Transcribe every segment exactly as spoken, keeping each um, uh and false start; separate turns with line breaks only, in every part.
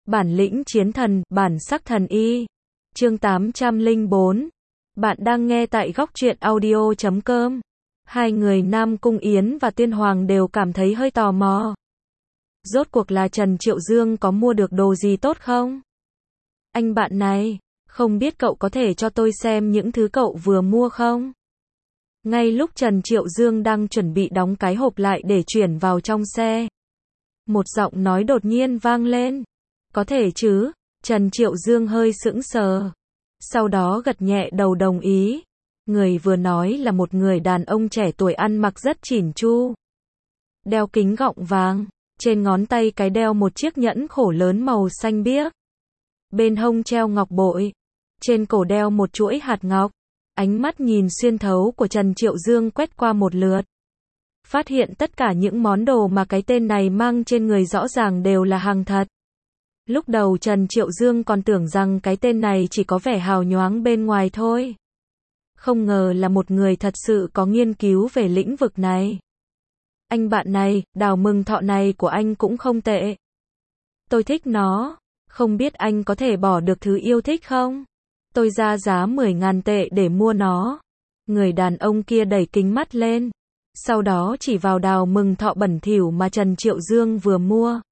Bản lĩnh chiến thần, bản sắc thần y. Chương tám trăm lẻ bốn. Bạn đang nghe tại góc truyện audio chấm com. Hai người Nam Cung Yến và Tiên Hoàng đều cảm thấy hơi tò mò. Rốt cuộc là Trần Triệu Dương có mua được đồ gì tốt không? Anh bạn này, không biết cậu có thể cho tôi xem những thứ cậu vừa mua không? Ngay lúc Trần Triệu Dương đang chuẩn bị đóng cái hộp lại để chuyển vào trong xe, một giọng nói đột nhiên vang lên. Có thể chứ? Trần Triệu Dương hơi sững sờ, sau đó gật nhẹ đầu đồng ý. Người vừa nói là một người đàn ông trẻ tuổi ăn mặc rất chỉn chu, đeo kính gọng vàng, trên ngón tay cái đeo một chiếc nhẫn khổ lớn màu xanh biếc, bên hông treo ngọc bội, trên cổ đeo một chuỗi hạt ngọc. Ánh mắt nhìn xuyên thấu của Trần Triệu Dương quét qua một lượt, phát hiện tất cả những món đồ mà cái tên này mang trên người rõ ràng đều là hàng thật. Lúc đầu Trần Triệu Dương còn tưởng rằng cái tên này chỉ có vẻ hào nhoáng bên ngoài thôi, không ngờ là một người thật sự có nghiên cứu về lĩnh vực này. Anh bạn này, đào mừng thọ này của anh cũng không tệ. Tôi thích nó, không biết anh có thể bỏ được thứ yêu thích không? Tôi ra giá mười ngàn tệ để mua nó. Người đàn ông kia đẩy kính mắt lên, sau đó chỉ vào đào mừng thọ bẩn thỉu mà Trần Triệu Dương vừa mua.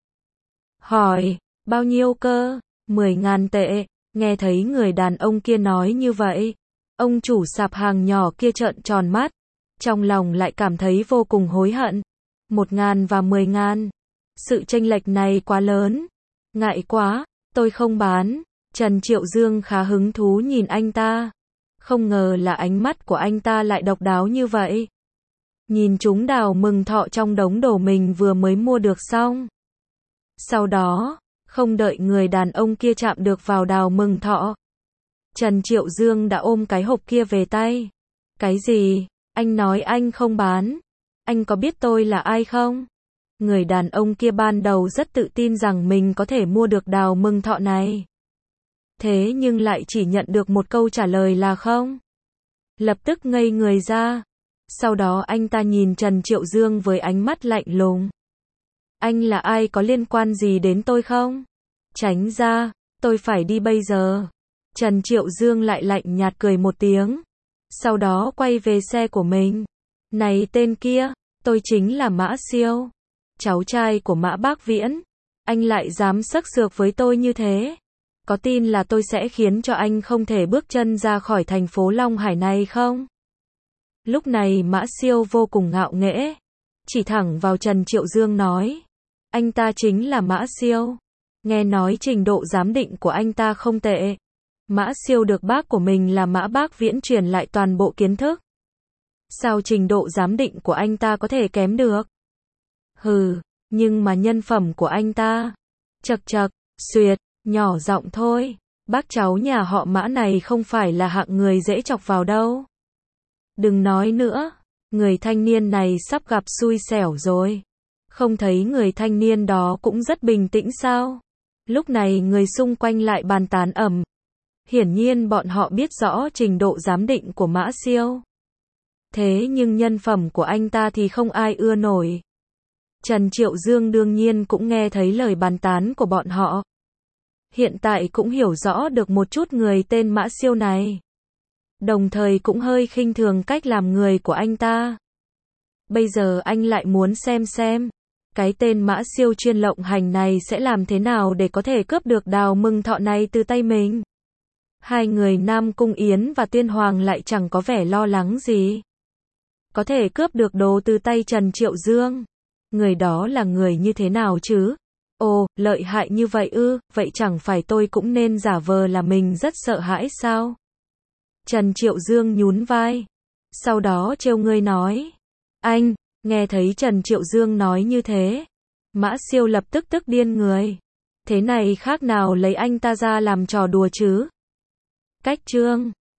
Hỏi, bao nhiêu cơ? mười ngàn tệ. Nghe thấy người đàn ông kia nói như vậy, ông chủ sạp hàng nhỏ kia trợn tròn mắt, trong lòng lại cảm thấy vô cùng hối hận. Một ngàn và mười ngàn. Sự chênh lệch này quá lớn. Ngại quá, tôi không bán. Trần Triệu Dương khá hứng thú nhìn anh ta. Không ngờ là ánh mắt của anh ta lại độc đáo như vậy. Nhìn chúng đào mừng thọ trong đống đồ mình vừa mới mua được xong. Sau đó, không đợi người đàn ông kia chạm được vào đào mừng thọ, Trần Triệu Dương đã ôm cái hộp kia về tay. Cái gì? Anh nói anh không bán. Anh có biết tôi là ai không? Người đàn ông kia ban đầu rất tự tin rằng mình có thể mua được đào mừng thọ này. Thế nhưng lại chỉ nhận được một câu trả lời là không. Lập tức ngây người ra. Sau đó anh ta nhìn Trần Triệu Dương với ánh mắt lạnh lùng. Anh là ai, có liên quan gì đến tôi không? Tránh ra, tôi phải đi bây giờ. Trần Triệu Dương lại lạnh nhạt cười một tiếng. Sau đó quay về xe của mình. Này tên kia, tôi chính là Mã Siêu, cháu trai của Mã Bác Viễn. Anh lại dám xắc xược với tôi như thế. Có tin là tôi sẽ khiến cho anh không thể bước chân ra khỏi thành phố Long Hải này không? Lúc này Mã Siêu vô cùng ngạo nghễ, chỉ thẳng vào Trần Triệu Dương nói. Anh ta chính là Mã Siêu. Nghe nói trình độ giám định của anh ta không tệ. Mã Siêu được bác của mình là Mã Bác Viễn truyền lại toàn bộ kiến thức. Sao trình độ giám định của anh ta có thể kém được? Hừ, nhưng mà nhân phẩm của anh ta. Chậc chậc, xuyệt, nhỏ giọng thôi. Bác cháu nhà họ Mã này không phải là hạng người dễ chọc vào đâu. Đừng nói nữa, người thanh niên này sắp gặp xui xẻo rồi. Không thấy người thanh niên đó cũng rất bình tĩnh sao? Lúc này người xung quanh lại bàn tán ầm. Hiển nhiên bọn họ biết rõ trình độ giám định của Mã Siêu. Thế nhưng nhân phẩm của anh ta thì không ai ưa nổi. Trần Triệu Dương đương nhiên cũng nghe thấy lời bàn tán của bọn họ. Hiện tại cũng hiểu rõ được một chút người tên Mã Siêu này. Đồng thời cũng hơi khinh thường cách làm người của anh ta. Bây giờ anh lại muốn xem xem, cái tên Mã Siêu chuyên lộng hành này sẽ làm thế nào để có thể cướp được đào mừng thọ này từ tay mình. Hai người Nam Cung Yến và Tiên Hoàng lại chẳng có vẻ lo lắng gì. Có thể cướp được đồ từ tay Trần Triệu Dương. Người đó là người như thế nào chứ? Ồ, lợi hại như vậy ư, vậy chẳng phải tôi cũng nên giả vờ là mình rất sợ hãi sao? Trần Triệu Dương nhún vai. Sau đó trêu ngươi nói. Anh, nghe thấy Trần Triệu Dương nói như thế, Mã Siêu lập tức tức điên người. Thế này khác nào lấy anh ta ra làm trò đùa chứ? Cách chương